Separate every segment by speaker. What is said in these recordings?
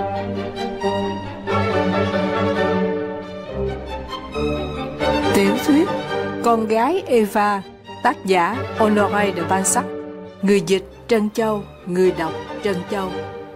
Speaker 1: Tiểu thuyết Con gái Eva, tác giả Honoré de Balzac, người dịch Trân Châu, người đọc Trân Châu.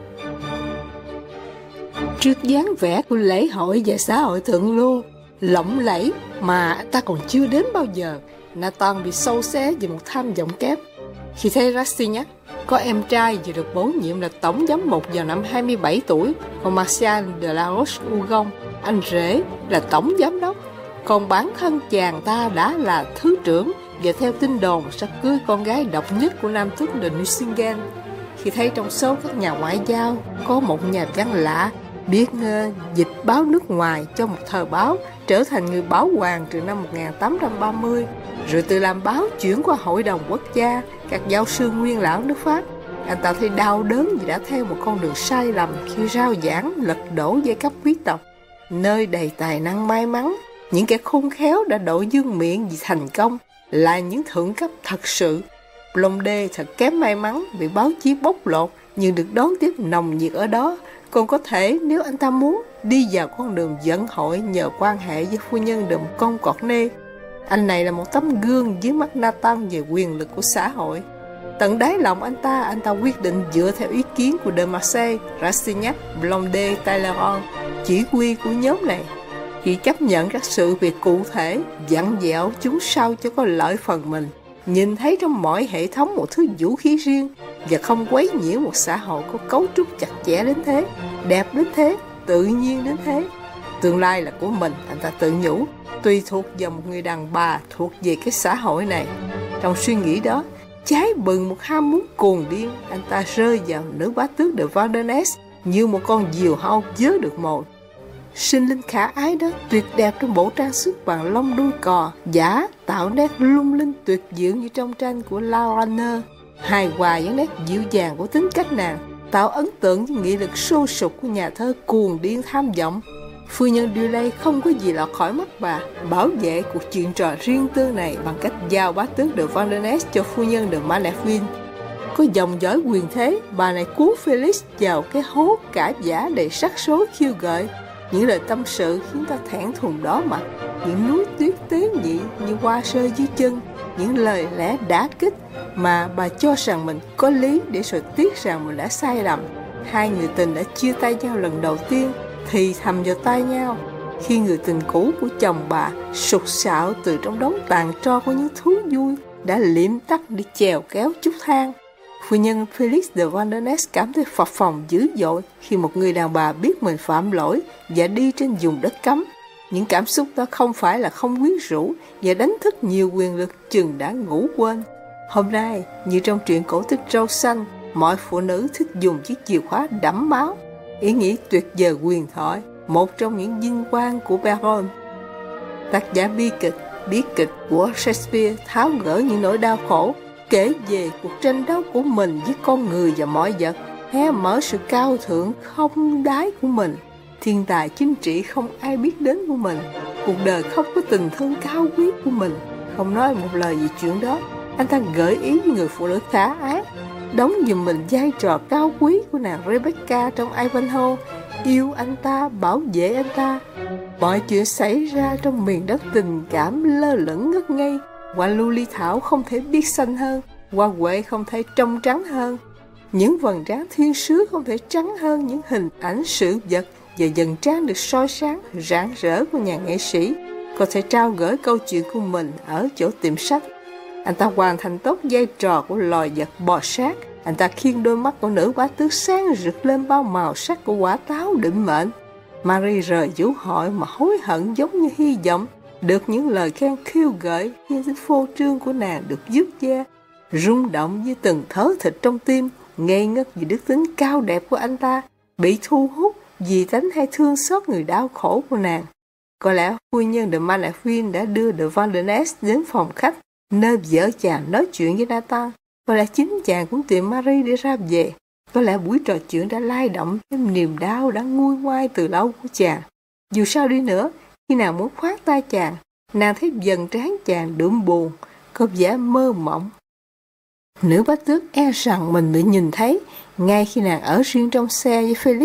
Speaker 1: Trước dáng vẻ của lễ hội và xã hội thượng lưu lộng lẫy mà ta còn chưa đến bao giờ, Nathan bị sâu xé vì một tham vọng kép. Khi thấy Rastignac có em trai vừa được bổ nhiệm là tổng giám mục vào năm 27 tuổi, còn Martial de la Roche-Hugon, anh rể, là tổng giám đốc, còn bản thân chàng ta đã là thứ trưởng và theo tin đồn sẽ cưới con gái độc nhất của nam tước de Nucingen. Khi thấy trong số các nhà ngoại giao có một nhà văn lạ biết dịch báo nước ngoài cho một tờ báo, trở thành người báo hoàng từ năm 1830, rồi từ làm báo chuyển qua Hội đồng Quốc gia, các giáo sư nguyên lão nước Pháp, anh ta thấy đau đớn vì đã theo một con đường sai lầm khi rao giảng lật đổ giai cấp quý tộc, nơi đầy tài năng may mắn. Những kẻ khôn khéo đã đội dương miệng vì thành công là những thượng cấp thật sự. Blondet thật kém may mắn bị báo chí bóc lột, nhưng được đón tiếp nồng nhiệt ở đó. Còn có thể nếu anh ta muốn đi vào con đường dẫn hội nhờ quan hệ với phu nhân de Concornet. Anh này là một tấm gương dưới mắt Nathan về quyền lực của xã hội. Tận đáy lòng anh ta quyết định dựa theo ý kiến của de Marsay, Rastignac, Blondet, Talleyrand, chỉ huy của nhóm này. Khi chấp nhận các sự việc cụ thể, dặn dẹo chúng sao cho có lợi phần mình, nhìn thấy trong mọi hệ thống một thứ vũ khí riêng và không quấy nhiễu một xã hội có cấu trúc chặt chẽ đến thế, đẹp đến thế, tự nhiên đến thế. Tương lai là của mình, anh ta tự nhủ, tùy thuộc vào một người đàn bà thuộc về cái xã hội này. Trong suy nghĩ đó, cháy bừng một ham muốn cuồng điên, anh ta rơi vào nữ bá tước de Vandenesse như một con diều hâu vớ được mồi. Sinh linh khả ái đó tuyệt đẹp trong bộ trang sức bằng lông đuôi cò, giả tạo nét lung linh tuyệt diệu như trong tranh của Laureneur, hài hòa với nét dịu dàng của tính cách nàng, tạo ấn tượng với nghị lực sôi sục của nhà thơ cuồng điên tham vọng. Phu nhân Dulay không có gì lọt khỏi mắt bà, bảo vệ cuộc chuyện trò riêng tư này bằng cách giao bá tước de Vandenesse cho phu nhân de Manerville. Có dòng dõi quyền thế, bà này cuốn Felix vào cái hố cả giả đầy sắc số khiêu gợi. Những lời tâm sự khiến ta thẹn thùng đỏ mặt, những núi tuyết tế nhị như hoa rơi dưới chân, những lời lẽ đả kích mà bà cho rằng mình có lý để rồi tiếc rằng mình đã sai lầm. Hai người tình đã chia tay nhau lần đầu tiên, thì thầm vào tai nhau, khi người tình cũ của chồng bà sục sạo từ trong đống tàn tro của những thú vui đã liệm tắt đi chèo kéo chúc thang. Phu nhân Felix de Vandenesse cảm thấy phập phồng dữ dội khi một người đàn bà biết mình phạm lỗi và đi trên vùng đất cấm. Những cảm xúc đó không phải là không quyến rũ và đánh thức nhiều quyền lực chừng đã ngủ quên. Hôm nay, như trong truyện cổ tích Râu Xanh, mọi phụ nữ thích dùng chiếc chìa khóa đẫm máu. Ý nghĩ tuyệt vời huyền thoại, một trong những vinh quang của Perrault. Tác giả bi kịch của Shakespeare tháo gỡ những nỗi đau khổ, kể về cuộc tranh đấu của mình với con người và mọi vật, hé mở sự cao thượng không đáy của mình, thiên tài chính trị không ai biết đến của mình, cuộc đời không có tình thương cao quý của mình. Không nói một lời về chuyện đó, anh ta gợi ý với người phụ nữ khả ái đóng giùm mình vai trò cao quý của nàng Rebecca trong Ivanhoe, yêu anh ta, bảo vệ anh ta. Mọi chuyện xảy ra trong miền đất tình cảm lơ lửng ngất ngây. Hoa lưu ly thảo không thể biết xanh hơn, hoa huệ không thể trong trắng hơn, những vầng trán thiên sứ không thể trắng hơn những hình ảnh sự vật và dần trán được soi sáng rạng rỡ của nhà nghệ sĩ có thể trao gửi câu chuyện của mình ở chỗ tiệm sách. Anh ta hoàn thành tốt vai trò của loài vật bò sát. Anh ta khiêng đôi mắt của nữ bá tước sáng rực lên bao màu sắc của quả táo định mệnh. Marie rời vũ hội mà hối hận giống như hy vọng được những lời khen khiêu gợi khi tính phô trương của nàng được dứt da, rung động với từng thớ thịt trong tim, ngây ngất vì đức tính cao đẹp của anh ta, bị thu hút vì tánh hay thương xót người đau khổ của nàng. Có lẽ phu nhân de Manerville đã đưa de Vandenesse đến phòng khách, nơi vợ chàng nói chuyện với Nathan. Có lẽ chính chàng cũng tìm Marie để ra về. Có lẽ buổi trò chuyện đã lay động thêm niềm đau đã nguôi ngoai từ lâu của chàng. Dù sao đi nữa, khi nàng muốn khoác tay chàng, nàng thấy dần trán chàng đượm buồn, có vẻ mơ mộng. Nữ bá tước e rằng mình bị nhìn thấy ngay khi nàng ở riêng trong xe với Felix.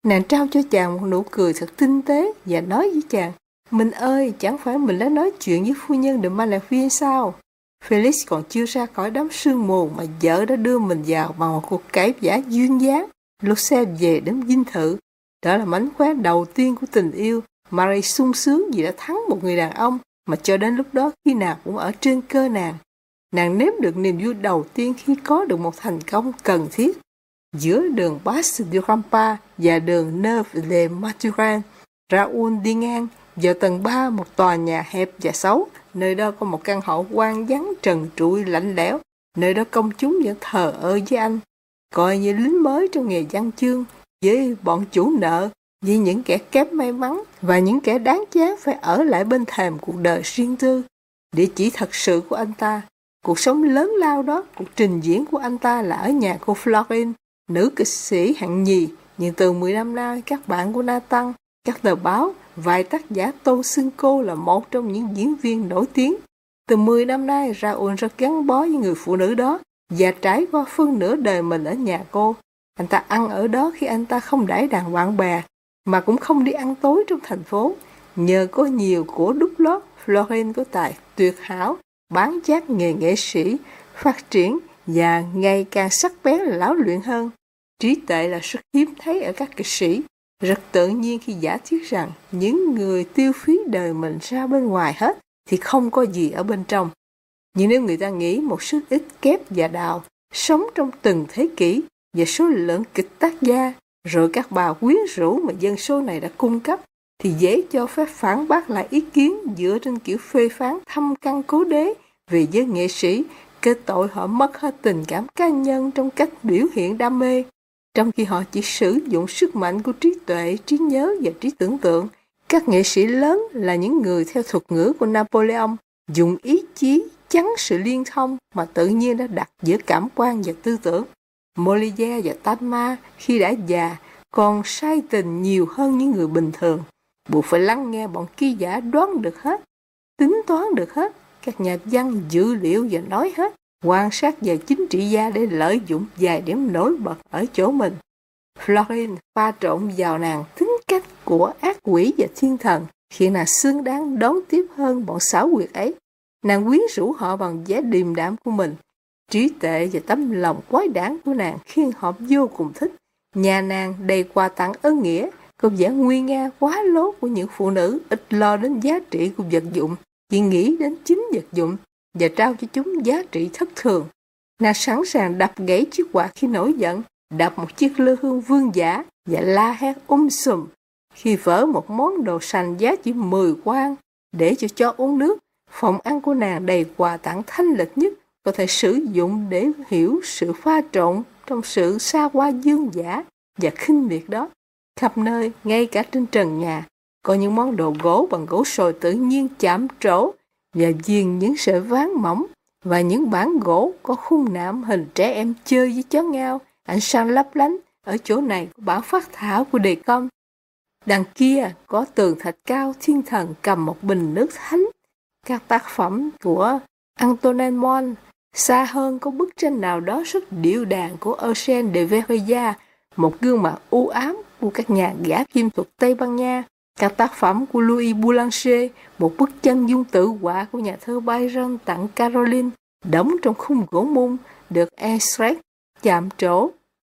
Speaker 1: Nàng trao cho chàng một nụ cười thật tinh tế và nói với chàng, mình ơi, chẳng phải mình đã nói chuyện với phu nhân de Maléville sao? Felix còn chưa ra khỏi đám sương mù mà vợ đã đưa mình vào bằng một cuộc cãi vã duyên dáng, lột xe về đến dinh thự. Đó là mánh khóe đầu tiên của tình yêu. Marie sung sướng vì đã thắng một người đàn ông mà cho đến lúc đó khi nào cũng ở trên cơ nàng. Nàng nếm được niềm vui đầu tiên khi có được một thành công cần thiết. Giữa đường Bas de Rampa và đường Neuve de Maturin, Raoul đi ngang vào tầng 3 một tòa nhà hẹp và xấu. Nơi đó có một căn hộ hoang vắng trần trụi lạnh lẽo. Nơi đó công chúng vẫn thờ ơ với anh, coi như lính mới trong nghề văn chương, với bọn chủ nợ, với những kẻ kém may mắn và những kẻ đáng chán phải ở lại bên thềm cuộc đời riêng tư. Địa chỉ thật sự của anh ta, cuộc sống lớn lao đó, cuộc trình diễn của anh ta là ở nhà cô Florine, nữ kịch sĩ hạng nhì. Nhưng từ 10 năm nay, các bạn của Nathan, các tờ báo, vài tác giả tôn xưng cô là một trong những diễn viên nổi tiếng. Từ 10 năm nay, Raoul rất gắn bó với người phụ nữ đó và trải qua phân nửa đời mình ở nhà cô. Anh ta ăn ở đó khi anh ta không đãi đàn bạn bè, mà cũng không đi ăn tối trong thành phố. Nhờ có nhiều của đúc lót, Florine có tài tuyệt hảo, bán chát nghề nghệ sĩ, phát triển và ngày càng sắc bén lão luyện hơn. Trí tuệ là rất hiếm thấy ở các kịch sĩ. Rất tự nhiên khi giả thiết rằng những người tiêu phí đời mình ra bên ngoài hết thì không có gì ở bên trong. Nhưng nếu người ta nghĩ một sức ít kép và đào, sống trong từng thế kỷ và số lượng kịch tác gia, rồi các bà quyến rũ mà dân số này đã cung cấp, thì dễ cho phép phản bác lại ý kiến dựa trên kiểu phê phán thâm căn cố đế về giới nghệ sĩ, kết tội họ mất hết tình cảm cá nhân trong cách biểu hiện đam mê, trong khi họ chỉ sử dụng sức mạnh của trí tuệ, trí nhớ và trí tưởng tượng. Các nghệ sĩ lớn là những người theo thuật ngữ của Napoleon, dùng ý chí chắn sự liên thông mà tự nhiên đã đặt giữa cảm quan và tư tưởng. Molière và Talma khi đã già còn say tình nhiều hơn những người bình thường, buộc phải lắng nghe bọn ký giả đoán được hết, tính toán được hết, các nhà văn dự liệu và nói hết, quan sát về chính trị gia để lợi dụng vài điểm nổi bật ở chỗ mình. Florine pha trộn vào nàng tính cách của ác quỷ và thiên thần, khiến nàng xứng đáng đón tiếp hơn bọn xảo quyệt ấy. Nàng quyến rũ họ bằng vẻ điềm đạm của mình. Trí tuệ và tấm lòng quái đản của nàng khiến họ vô cùng thích. Nhà nàng đầy quà tặng ân nghĩa, có vẻ nguy nga quá lố của những phụ nữ ít lo đến giá trị của vật dụng, chỉ nghĩ đến chính vật dụng và trao cho chúng giá trị thất thường. Nàng sẵn sàng đập gãy chiếc quạt khi nổi giận, đập một chiếc lư hương vương giả và la hét sùm khi vỡ một món đồ sành giá chỉ 10 quan để cho uống nước. Phòng ăn của nàng đầy quà tặng thanh lịch nhất có thể sử dụng để hiểu sự pha trộn trong sự xa hoa dương giả và khinh miệt đó. Khắp nơi, ngay cả trên trần nhà, có những món đồ gỗ bằng gỗ sồi tự nhiên chạm trổ và viền những sợi ván mỏng và những bản gỗ có khung nạm hình trẻ em chơi với chó ngao, ánh sáng lấp lánh. Ở chỗ này có bản phác thảo của đề công. Đằng kia có tường thạch cao thiên thần cầm một bình nước thánh. Các tác phẩm của Antoine Mon. Xa hơn có bức tranh nào đó rất điệu đàn của Eugène de Verilla, một gương mặt u ám của các nhà vẽ phim thuật Tây Ban Nha. Các tác phẩm của Louis Boulanger, một bức chân dung tự họa của nhà thơ Byron tặng Caroline, đóng trong khung gỗ mung, được Essex chạm trổ.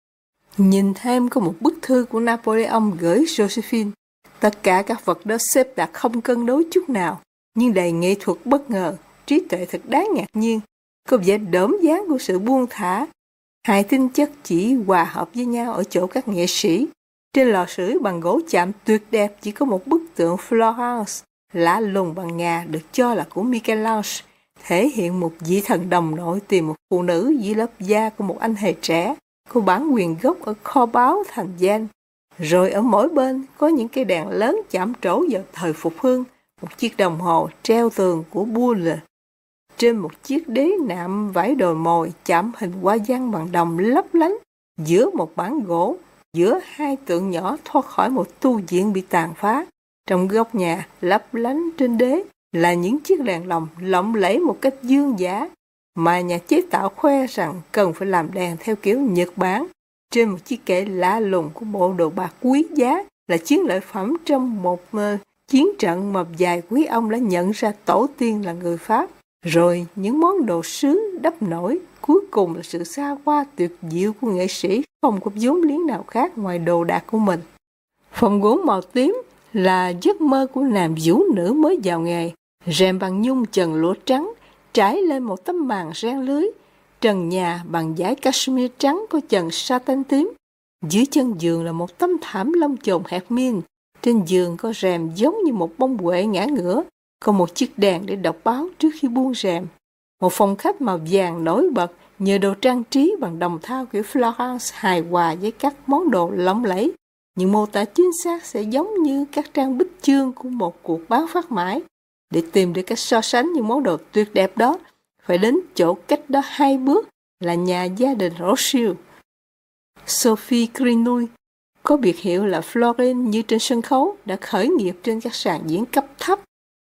Speaker 1: Nhìn thêm có một bức thư của Napoleon gửi Josephine. Tất cả các vật đó xếp đặt không cân đối chút nào, nhưng đầy nghệ thuật bất ngờ, trí tuệ thật đáng ngạc nhiên, có vẻ đỡm dáng của sự buông thả. Hai tính chất chỉ hòa hợp với nhau ở chỗ các nghệ sĩ. Trên lò sưởi bằng gỗ chạm tuyệt đẹp chỉ có một bức tượng Florence, lạ lùng bằng ngà được cho là của Michel-Ange, thể hiện một vị thần đồng nội tìm một phụ nữ dưới lớp da của một anh hề trẻ, có bản quyền gốc ở kho báu thành Gian. Rồi ở mỗi bên có những cây đèn lớn chạm trổ vào thời phục hưng, một chiếc đồng hồ treo tường của Boulle. Trên một chiếc đế nạm vải đồi mồi chạm hình hoa văn bằng đồng lấp lánh, giữa một bản gỗ, giữa hai tượng nhỏ thoát khỏi một tu viện bị tàn phá. Trong góc nhà lấp lánh trên đế là những chiếc đèn lồng lộng lẫy một cách dương dã, mà nhà chế tạo khoe rằng cần phải làm đèn theo kiểu Nhật Bản. trên một chiếc kệ lạ lùng của bộ đồ bạc quý giá là chiến lợi phẩm trong một chiến trận mà vài quý ông đã nhận ra tổ tiên là người Pháp. Rồi những món đồ sứ đắp nổi, cuối cùng là sự xa hoa tuyệt diệu của nghệ sĩ không có vốn liếng nào khác ngoài đồ đạc của mình. Phòng gỗ màu tím là giấc mơ của nàng vũ nữ mới vào nghề, rèm bằng nhung trần lụa trắng, trải lên một tấm màn ren lưới, trần nhà bằng vải cashmere trắng có chần satin tím. Dưới chân giường là một tấm thảm lông chồn hạt min, trên giường có rèm giống như một bông huệ ngã ngửa, có một chiếc đèn để đọc báo trước khi buông rèm. Một phòng khách màu vàng nổi bật nhờ đồ trang trí bằng đồng thau kiểu Florence hài hòa với các món đồ lộng lẫy. Nhưng mô tả chính xác sẽ giống như các trang bích chương của một cuộc báo phát mãi. Để tìm được cách so sánh những món đồ tuyệt đẹp đó, phải đến chỗ cách đó 2 bước là nhà gia đình Rothschild. Sophie Grenouille, có biệt hiệu là Florine như trên sân khấu, đã khởi nghiệp trên các sàn diễn cấp thấp.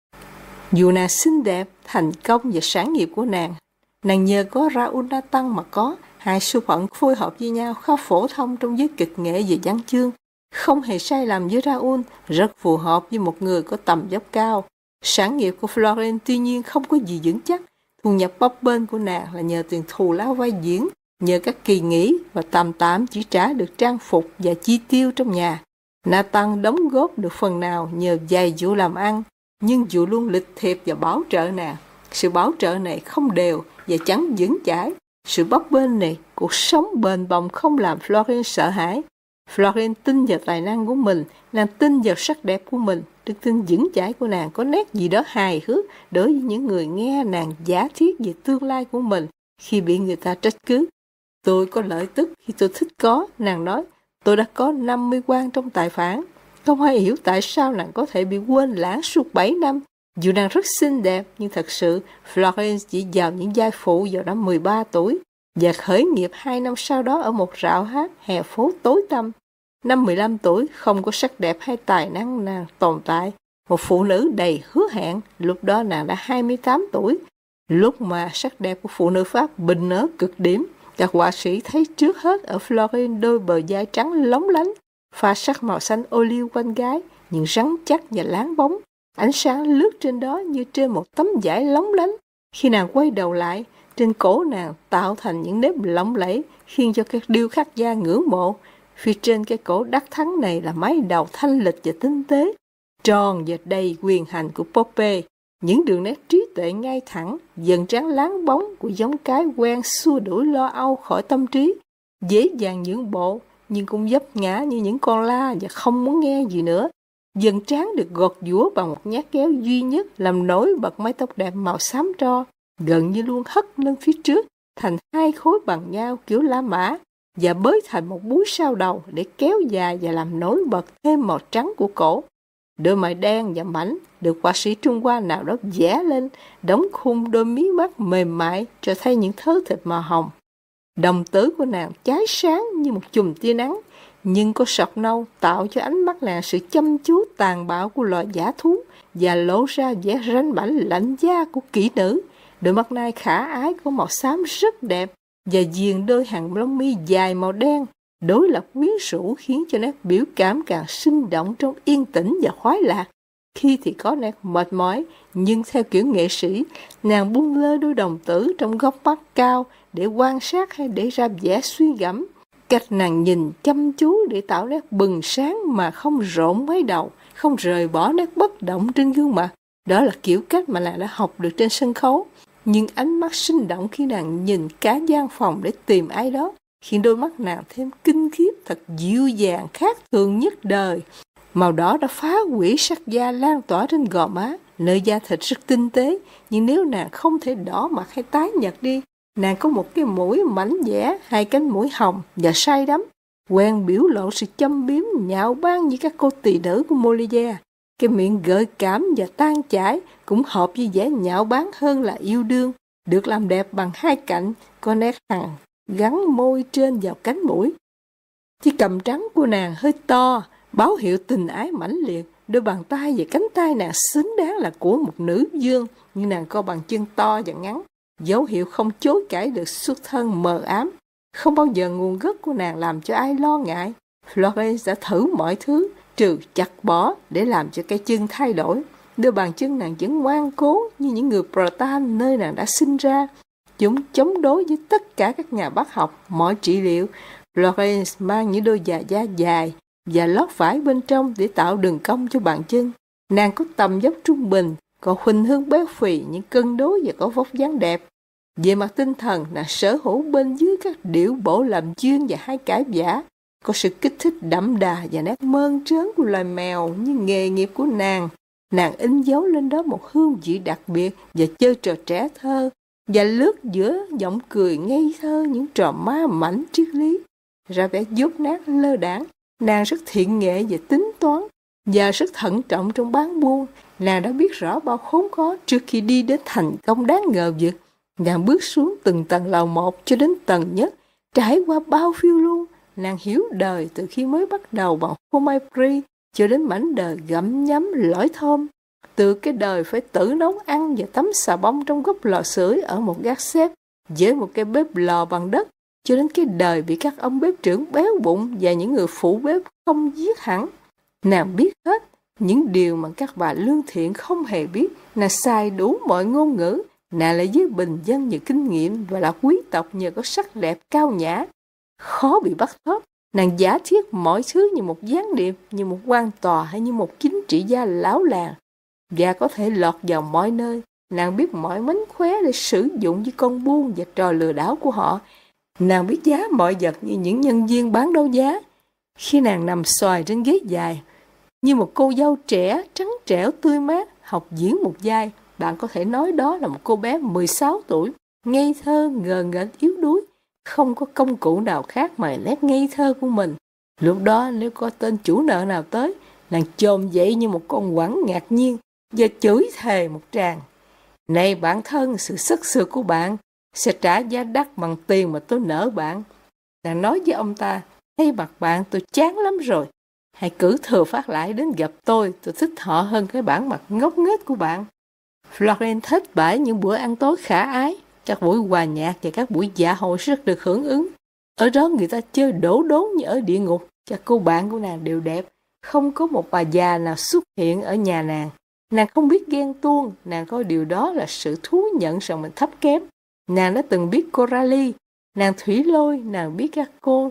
Speaker 1: Dù nàng xinh đẹp, thành công và sản nghiệp của nàng nhờ có Raoul Nathan mà có, hai số phận phối hợp với nhau khá phổ thông trong giới kịch nghệ về văn chương. Không hề sai lầm với Raoul, rất phù hợp với một người có tầm vóc cao. Sản nghiệp của Florine tuy nhiên không có gì vững chắc. Thu nhập bấp bênh của nàng là nhờ tiền thù lao vai diễn, nhờ các kỳ nghỉ và tạm chỉ trả được trang phục và chi tiêu trong nhà. Nathan đóng góp được phần nào nhờ vài vụ làm ăn, nhưng dù luôn lịch thiệp và bảo trợ nàng. Sự bảo trợ này không đều và chẳng vững chãi. Sự bấp bênh này, cuộc sống bền bồng không làm Florine sợ hãi. Florine tin vào tài năng của mình, nàng tin vào sắc đẹp của mình. Đức tin vững chãi của nàng có nét gì đó hài hước đối với những người nghe nàng giả thiết về tương lai của mình khi bị người ta trách cứ. Tôi có lợi tức khi tôi thích có, nàng nói. Tôi đã có 50 quan trong tài phản. Không ai hiểu tại sao nàng có thể bị quên lãng suốt 7 năm. Dù nàng rất xinh đẹp, nhưng thật sự Florence chỉ vào những vai phụ vào năm 13 tuổi và khởi nghiệp 2 năm sau đó ở một rạp hát hè phố tối tăm. Năm 15 tuổi, không có sắc đẹp hay tài năng nàng tồn tại. Một phụ nữ đầy hứa hẹn, lúc đó nàng đã 28 tuổi. Lúc mà sắc đẹp của phụ nữ Pháp bình ở cực điểm, các họa sĩ thấy trước hết ở Florine đôi bờ vai trắng lóng lánh, pha sắc màu xanh ô liu quanh gái, nhưng rắn chắc và láng bóng. Ánh sáng lướt trên đó như trên một tấm vải lóng lánh. Khi nàng quay đầu lại, trên cổ nàng tạo thành những nếp lộng lẫy, khiến cho các điêu khắc gia ngưỡng mộ. Phía trên cái cổ đắc thắng này là mái đầu thanh lịch và tinh tế, tròn và đầy quyền hành của Poppée. Những đường nét trí tuệ ngay thẳng, dần trắng láng bóng của giống cái quen xua đuổi lo âu khỏi tâm trí, dễ dàng nhượng bộ, nhưng cũng vấp ngã như những con la và không muốn nghe gì nữa. Dần trán được gọt giũa bằng một nhát kéo duy nhất làm nổi bật mái tóc đẹp màu xám tro, gần như luôn hất lên phía trước, thành 2 khối bằng nhau kiểu La Mã, và bới thành một búi sau đầu để kéo dài và làm nổi bật thêm màu trắng của cổ. Đôi mày đen và mảnh được họa sĩ Trung Hoa nào đó vẽ lên, đóng khung đôi mí mắt mềm mại cho thấy những thớ thịt màu hồng. Đồng tử của nàng cháy sáng như một chùm tia nắng, nhưng có sọc nâu tạo cho ánh mắt nàng sự chăm chú tàn bạo của loài dã thú và lộ ra vẻ ranh mãnh lạnh da của kỹ nữ. Đôi mắt nai khả ái có màu xám rất đẹp và viền đôi hàng lông mi dài màu đen đối lập quyến rũ khiến cho nét biểu cảm càng sinh động trong yên tĩnh và khoái lạc. Khi thì có nét mệt mỏi, nhưng theo kiểu nghệ sĩ, nàng buông lơi đôi đồng tử trong góc mắt cao để quan sát hay để ra vẻ suy gẫm. Cách nàng nhìn chăm chú để tạo nét bừng sáng mà không rộn mấy đầu, không rời bỏ nét bất động trên gương mặt. Đó là kiểu cách mà nàng đã học được trên sân khấu. Nhưng ánh mắt sinh động khi nàng nhìn cả gian phòng để tìm ai đó, khiến đôi mắt nàng thêm kinh khiếp, thật dịu dàng khác thường nhất đời. Màu đỏ đã phá hủy sắc da lan tỏa trên gò má, nơi da thịt rất tinh tế, nhưng nếu nàng không thể đỏ mặt hay tái nhợt đi, nàng có một cái mũi mảnh dẻ, 2 cánh mũi hồng và say đắm, quen biểu lộ sự châm biếm nhạo báng như các cô tỳ nữ của Molière. Cái miệng gợi cảm và tan chảy cũng hợp với vẻ nhạo báng hơn là yêu đương, được làm đẹp bằng 2 cạnh, có nét hằn gắn môi trên vào cánh mũi. Chiếc cằm trắng của nàng hơi to, báo hiệu tình ái mãnh liệt. Đôi bàn tay và cánh tay nàng xứng đáng là của một nữ vương, nhưng nàng có bàn chân to và ngắn, dấu hiệu không chối cãi được xuất thân mờ ám. Không bao giờ nguồn gốc của nàng làm cho ai lo ngại. Florence đã thử mọi thứ, trừ chặt bỏ để làm cho cái chân thay đổi. Đôi bàn chân nàng vẫn ngoan cố như những người Breton nơi nàng đã sinh ra. Chúng chống đối với tất cả các nhà bác học, mọi trị liệu. Florence mang những đôi giày da dài và lót vải bên trong để tạo đường cong cho bàn chân. Nàng có tầm dốc trung bình, có khuynh hướng béo phì nhưng cân đối và có vóc dáng đẹp. Về mặt tinh thần, nàng sở hữu bên dưới các điệu bộ làm chương và hai cãi vã. Có sự kích thích đậm đà và nét mơn trớn của loài mèo như nghề nghiệp của nàng. Nàng in dấu lên đó một hương vị đặc biệt và chơi trò trẻ thơ và lướt giữa giọng cười ngây thơ những trò ma mảnh triết lý. Ra vẻ dốt nát lơ đãng, nàng rất thiện nghệ và tính toán và rất thận trọng trong bán buôn. Nàng đã biết rõ bao khốn khó trước khi đi đến thành công đáng ngờ vực. Nàng bước xuống từng tầng lầu một cho đến tầng nhất, trải qua bao phiêu lưu. Nàng hiểu đời từ khi mới bắt đầu bằng Phomapri cho đến mảnh đời gặm nhấm lõi thơm. Từ cái đời phải tự nấu ăn và tắm xà bông trong góc lò sưởi ở một gác xếp với một cái bếp lò bằng đất, cho đến cái đời bị các ông bếp trưởng béo bụng và những người phụ bếp không giết hẳn. Nàng biết hết những điều mà các bà lương thiện không hề biết. Nàng xài đủ mọi ngôn ngữ. Nàng là giới bình dân nhờ kinh nghiệm và là quý tộc nhờ có sắc đẹp cao nhã, khó bị bắt thóp. Nàng giả thiết mọi thứ như một gián điệp, như một quan tòa hay như một chính trị gia lão làng, và có thể lọt vào mọi nơi. Nàng biết mọi mánh khóe để sử dụng với con buôn và trò lừa đảo của họ. Nàng biết giá mọi vật như những nhân viên bán đấu giá. Khi nàng nằm xoài trên ghế dài, như một cô dâu trẻ, trắng trẻo, tươi mát, học diễn một vai, bạn có thể nói đó là một cô bé 16 tuổi, ngây thơ, ngờ nghệch, yếu đuối, không có công cụ nào khác mà nét ngây thơ của mình. Lúc đó nếu có tên chủ nợ nào tới, nàng chồm dậy như một con quẳng ngạc nhiên và chửi thề một tràng. Này bạn thân, sự sức sượt của bạn sẽ trả giá đắt bằng tiền mà tôi nợ bạn. Nàng nói với ông ta, thấy mặt bạn tôi chán lắm rồi. Hãy cử thừa phát lại đến gặp tôi thích họ hơn cái bản mặt ngốc nghếch của bạn. Florence thết bãi những bữa ăn tối khả ái, các buổi hòa nhạc và các buổi dạ hội rất được hưởng ứng. Ở đó người ta chơi đổ đốn như ở địa ngục. Các cô bạn của nàng đều đẹp, không có một bà già nào xuất hiện ở nhà nàng. Nàng không biết ghen tuông, nàng coi điều đó là sự thú nhận rằng mình thấp kém. Nàng đã từng biết Coralie, nàng Thủy Lôi, nàng biết các cô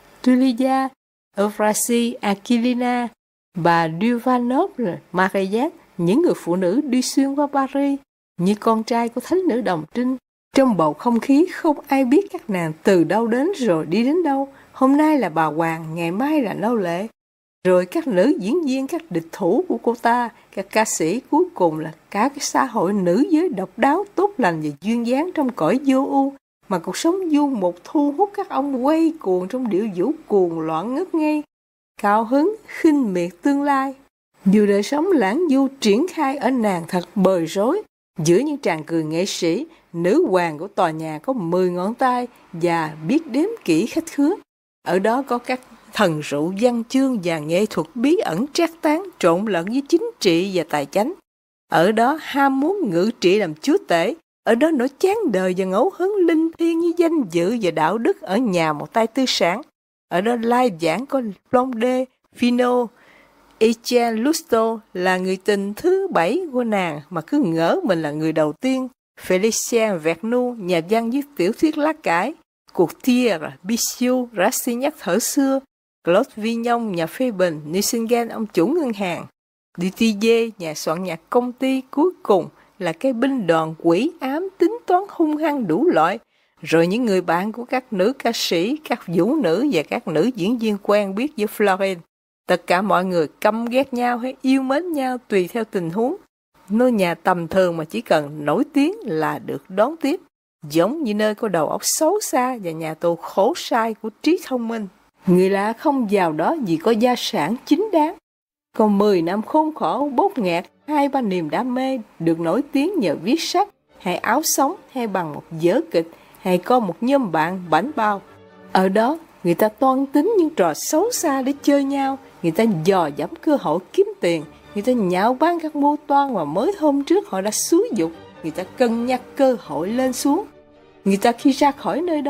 Speaker 1: Tulia, Euphrasie, Aquilina, bà Duvanople, Mariette, những người phụ nữ đi xuyên qua Paris như con trai của thánh nữ Đồng Trinh. Trong bầu không khí không ai biết các nàng từ đâu đến rồi đi đến đâu. Hôm nay là bà hoàng, ngày mai là nô lệ. Rồi các nữ diễn viên, các địch thủ của cô ta, các ca sĩ, cuối cùng là cả cái xã hội nữ giới độc đáo, tốt lành và duyên dáng trong cõi vô ưu, mà cuộc sống du mục thu hút các ông quay cuồng trong điệu vũ cuồng loạn ngất ngây, cao hứng, khinh miệt tương lai. Dù đời sống lãng du triển khai ở nàng thật bời rối, giữa những tràng cười nghệ sĩ, nữ hoàng của tòa nhà có 10 ngón tay và biết đếm kỹ khách khứa. Ở đó có các thần rượu văn chương và nghệ thuật bí ẩn trác tán trộn lẫn với chính trị và tài chánh. Ở đó ham muốn ngự trị làm chúa tể. Ở đó nỗi chán đời và ngẫu hứng linh thiêng như danh dự và đạo đức ở nhà một tay tư sản. Ở đó lai giảng có Blondet, Finot, Etienne Lousteau là người tình thứ 7 của nàng mà cứ ngỡ mình là người đầu tiên. Félicien Vernou, nhà văn viết tiểu thuyết lá cải. Courtier, Bixiou, Rastignac thở xưa. Claude Vignon, nhà phê bình. Nucingen, ông chủ ngân hàng. Dutilleux, nhà soạn nhạc công ty. Cuối cùng là cái binh đoàn quỷ ám tính toán hung hăng đủ loại. Rồi những người bạn của các nữ ca sĩ, các vũ nữ và các nữ diễn viên quen biết với Florence. Tất cả mọi người căm ghét nhau hay yêu mến nhau tùy theo tình huống. Nơi nhà tầm thường mà chỉ cần nổi tiếng là được đón tiếp, giống như nơi có đầu óc xấu xa và nhà tù khổ sai của trí thông minh. Người lạ không vào đó vì có gia sản chính đáng. Còn 10 năm khốn khổ, bốt nghẹt, 2-3 niềm đam mê được nổi tiếng nhờ viết sách, hay áo sống, hay bằng một vở kịch, hay có một nhóm bạn bảnh bao. Ở đó, người ta toan tính những trò xấu xa để chơi nhau, người ta dò dẫm cơ hội kiếm tiền, người ta nhạo báng các mưu toan mà mới hôm trước họ đã xúi dục, người ta cân nhắc cơ hội lên xuống. Người ta khi ra khỏi nơi đó,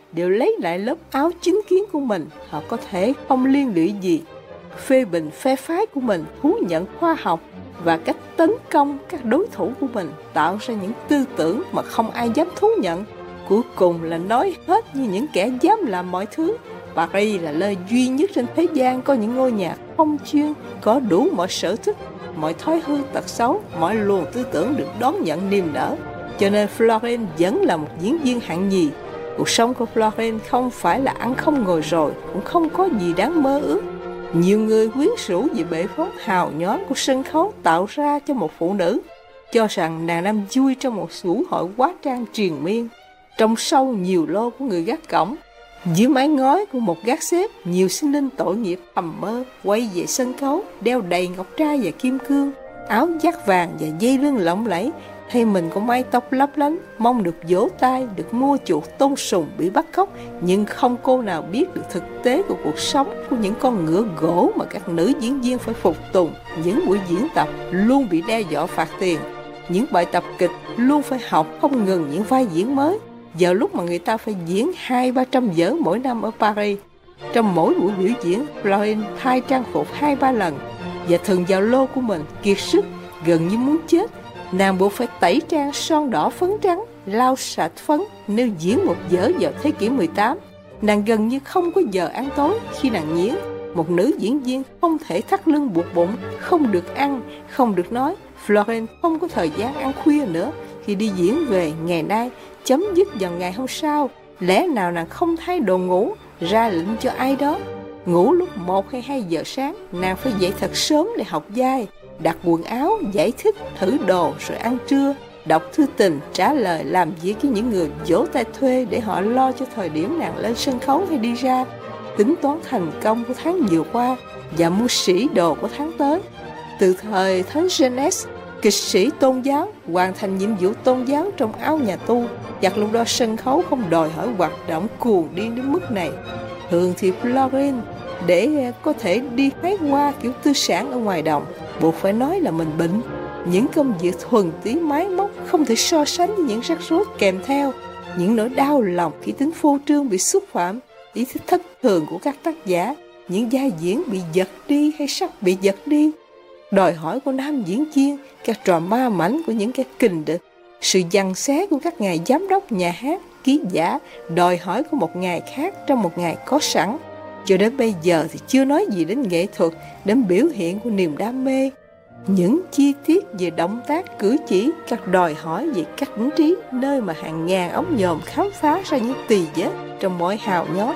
Speaker 1: đều lấy lại lớp áo chính kiến của mình. Họ có thể không liên lụy gì, phê bình phe phái của mình, thú nhận khoa học và cách tấn công các đối thủ của mình, tạo ra những tư tưởng mà không ai dám thú nhận. Cuối cùng là nói hết như những kẻ dám làm mọi thứ. Paris là nơi duy nhất trên thế gian có những ngôi nhà không chuyên, có đủ mọi sở thích, mọi thói hư tật xấu, mọi luồng tư tưởng được đón nhận niềm nở. Cho nên Florence vẫn là một diễn viên hạng nhì. Cuộc sống của Florence không phải là ăn không ngồi rồi, cũng không có gì đáng mơ ước. Nhiều người quyến rũ về bệ phóng hào nhoáng của sân khấu tạo ra cho một phụ nữ, cho rằng nàng đang vui trong một vũ hội hóa trang triền miên. Trong sâu nhiều lô của người gác cổng, dưới mái ngói của một gác xếp, nhiều sinh linh tội nghiệp thầm mơ quay về sân khấu, đeo đầy ngọc trai và kim cương, áo dắt vàng và dây lưng lộng lẫy, thay mình có mái tóc lấp lánh, mong được vỗ tay, được mua chuộc, tôn sùng, bị bắt cóc. Nhưng không cô nào biết được thực tế của cuộc sống của những con ngựa gỗ mà các nữ diễn viên phải phục tùng. Những buổi diễn tập luôn bị đe dọa phạt tiền, những bài tập kịch luôn phải học không ngừng những vai diễn mới. Vào lúc mà người ta phải diễn 200-300 vở mỗi năm ở Paris, trong mỗi buổi biểu diễn, Florence thay trang phục 2-3 lần và thường vào lô của mình kiệt sức, gần như muốn chết. Nàng buộc phải tẩy trang son đỏ phấn trắng, lau sạch phấn nếu diễn một vở vào thế kỷ 18. Nàng gần như không có giờ ăn tối khi nàng diễn. Một nữ diễn viên không thể thắt lưng buộc bụng, không được ăn, không được nói. Florence không có thời gian ăn khuya nữa. Khi đi diễn về ngày nay, chấm dứt vào ngày hôm sau, lẽ nào nàng không thay đồ ngủ, ra lệnh cho ai đó ngủ lúc 1 hay 2 giờ sáng. Nàng phải dậy thật sớm để học vai, đặt quần áo, giải thích, thử đồ rồi ăn trưa, đọc thư tình, trả lời, làm việc với những người vỗ tay thuê để họ lo cho thời điểm nàng lên sân khấu hay đi ra, tính toán thành công của tháng vừa qua và mua sỉ đồ của tháng tới. Từ thời Thánh Genès, kịch sĩ tôn giáo hoàn thành nhiệm vụ tôn giáo trong áo nhà tu, và lúc đó sân khấu không đòi hỏi hoạt động cuồng điên đến mức này. Thường thì Florence để có thể đi hái hoa kiểu tư sản ở ngoài đồng, buộc phải nói là mình bệnh. Những công việc thuần túy máy móc không thể so sánh với những rắc rối kèm theo, những nỗi đau lòng khi tính phô trương bị xúc phạm, ý thức thất thường của các tác giả, những vai diễn bị giật đi hay sắp bị giật đi, đòi hỏi của nam diễn viên, các trò ma mảnh của những kẻ kình địch, sự giằng xé của các ngài giám đốc nhà hát, ký giả, đòi hỏi của một ngày khác trong một ngày có sẵn. Cho đến bây giờ thì chưa nói gì đến nghệ thuật, đến biểu hiện của niềm đam mê. Những chi tiết về động tác, cử chỉ, các đòi hỏi về cảnh trí, nơi mà hàng ngàn ống nhòm khám phá ra những tì vết trong mỗi hào nhót.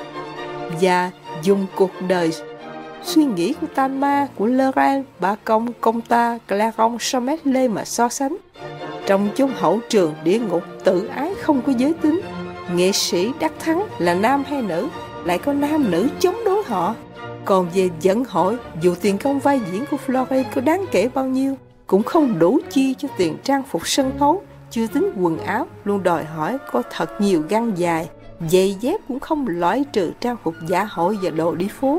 Speaker 1: Và dùng cuộc đời suy nghĩ của Talma, của Laurent, Bacon, Comta, Clairon, Chamelet mà so sánh. Trong chốn hậu trường địa ngục tự ái không có giới tính, nghệ sĩ đắc thắng là nam hay nữ, lại có nam nữ chống đối họ. Còn về vận hội, dù tiền công vai diễn của Florence có đáng kể bao nhiêu, cũng không đủ chi cho tiền trang phục sân khấu, chưa tính quần áo luôn đòi hỏi có thật nhiều găng dài, giày dép cũng không loại trừ trang phục dạ hội và đồ đi phố.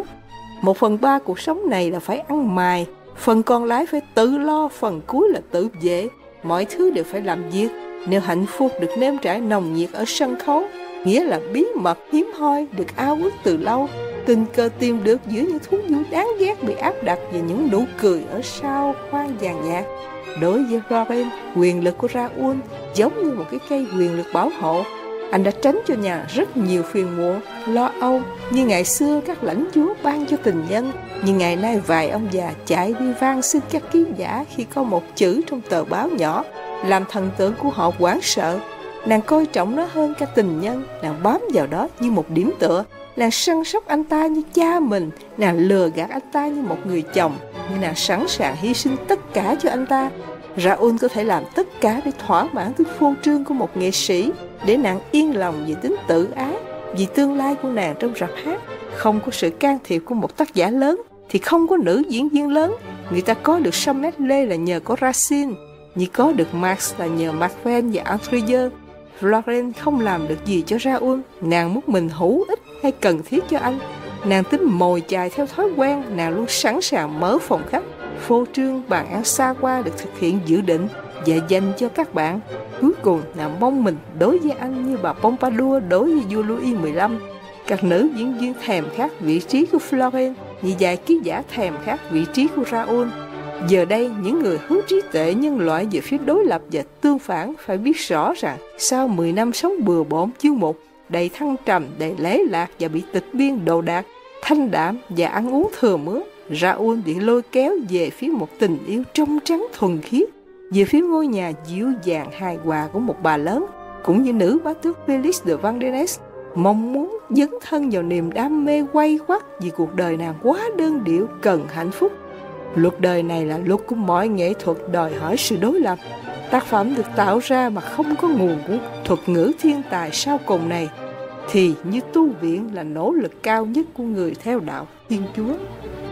Speaker 1: 1/3 cuộc sống này là phải ăn mài, phần còn lại phải tự lo, phần cuối là tự vệ. Mọi thứ đều phải làm việc. Nếu hạnh phúc được nếm trải nồng nhiệt ở sân khấu, nghĩa là bí mật hiếm hoi được ao ước từ lâu, tình cờ tìm được giữa những thú vui đáng ghét bị áp đặt và những nụ cười ở sau khoang vàng nhạt. Đối với Florence, quyền lực của Raoul giống như một cái cây quyền lực bảo hộ. Anh đã tránh cho nhà rất nhiều phiền muộn, lo âu, như ngày xưa các lãnh chúa ban cho tình nhân. Nhưng ngày nay vài ông già chạy đi van xin các ký giả khi có một chữ trong tờ báo nhỏ, làm thần tượng của họ hoảng sợ. Nàng coi trọng nó hơn cả tình nhân, nàng bám vào đó như một điểm tựa. Nàng săn sóc anh ta như cha mình, nàng lừa gạt anh ta như một người chồng, nhưng nàng sẵn sàng hy sinh tất cả cho anh ta. Raoul có thể làm tất cả để thỏa mãn tính phô trương của một nghệ sĩ, để nàng yên lòng về tính tự ái, vì tương lai của nàng trong rạp hát. Không có sự can thiệp của một tác giả lớn thì không có nữ diễn viên lớn. Người ta có được Chamelet là nhờ có Racine, như có được Marx là nhờ Marc Twain và Andrieux. Florence không làm được gì cho Raoul. Nàng muốn mình hữu ích hay cần thiết cho anh. Nàng tính mồi chài theo thói quen. Nàng luôn sẵn sàng mở phòng khách, phô trương bàn ăn xa hoa được thực hiện dự định, và dành cho các bạn. Cuối cùng là mong mình đối với anh như bà Pompadour đối với vua Louis XV. Các nữ diễn viên thèm khát vị trí của Florence, như vài ký giả thèm khát vị trí của Raoul. Giờ đây, những người hướng trí tuệ nhân loại về phía đối lập và tương phản phải biết rõ rằng sau 10 năm sống bừa bộn chiêu mục, đầy thăng trầm, đầy lễ lạc và bị tịch biên đồ đạc, thanh đạm và ăn uống thừa mứa, Raoul bị lôi kéo về phía một tình yêu trong trắng thuần khiết, về phía ngôi nhà dịu dàng hài hòa của một bà lớn, cũng như nữ bá tước Felix de Vandenesse, mong muốn dấn thân vào niềm đam mê quay quắt vì cuộc đời nàng quá đơn điệu cần hạnh phúc. Luật đời này là luật của mọi nghệ thuật đòi hỏi sự đối lập. Tác phẩm được tạo ra mà không có nguồn của thuật ngữ thiên tài sau cùng này thì như tu viện là nỗ lực cao nhất của người theo đạo Thiên Chúa.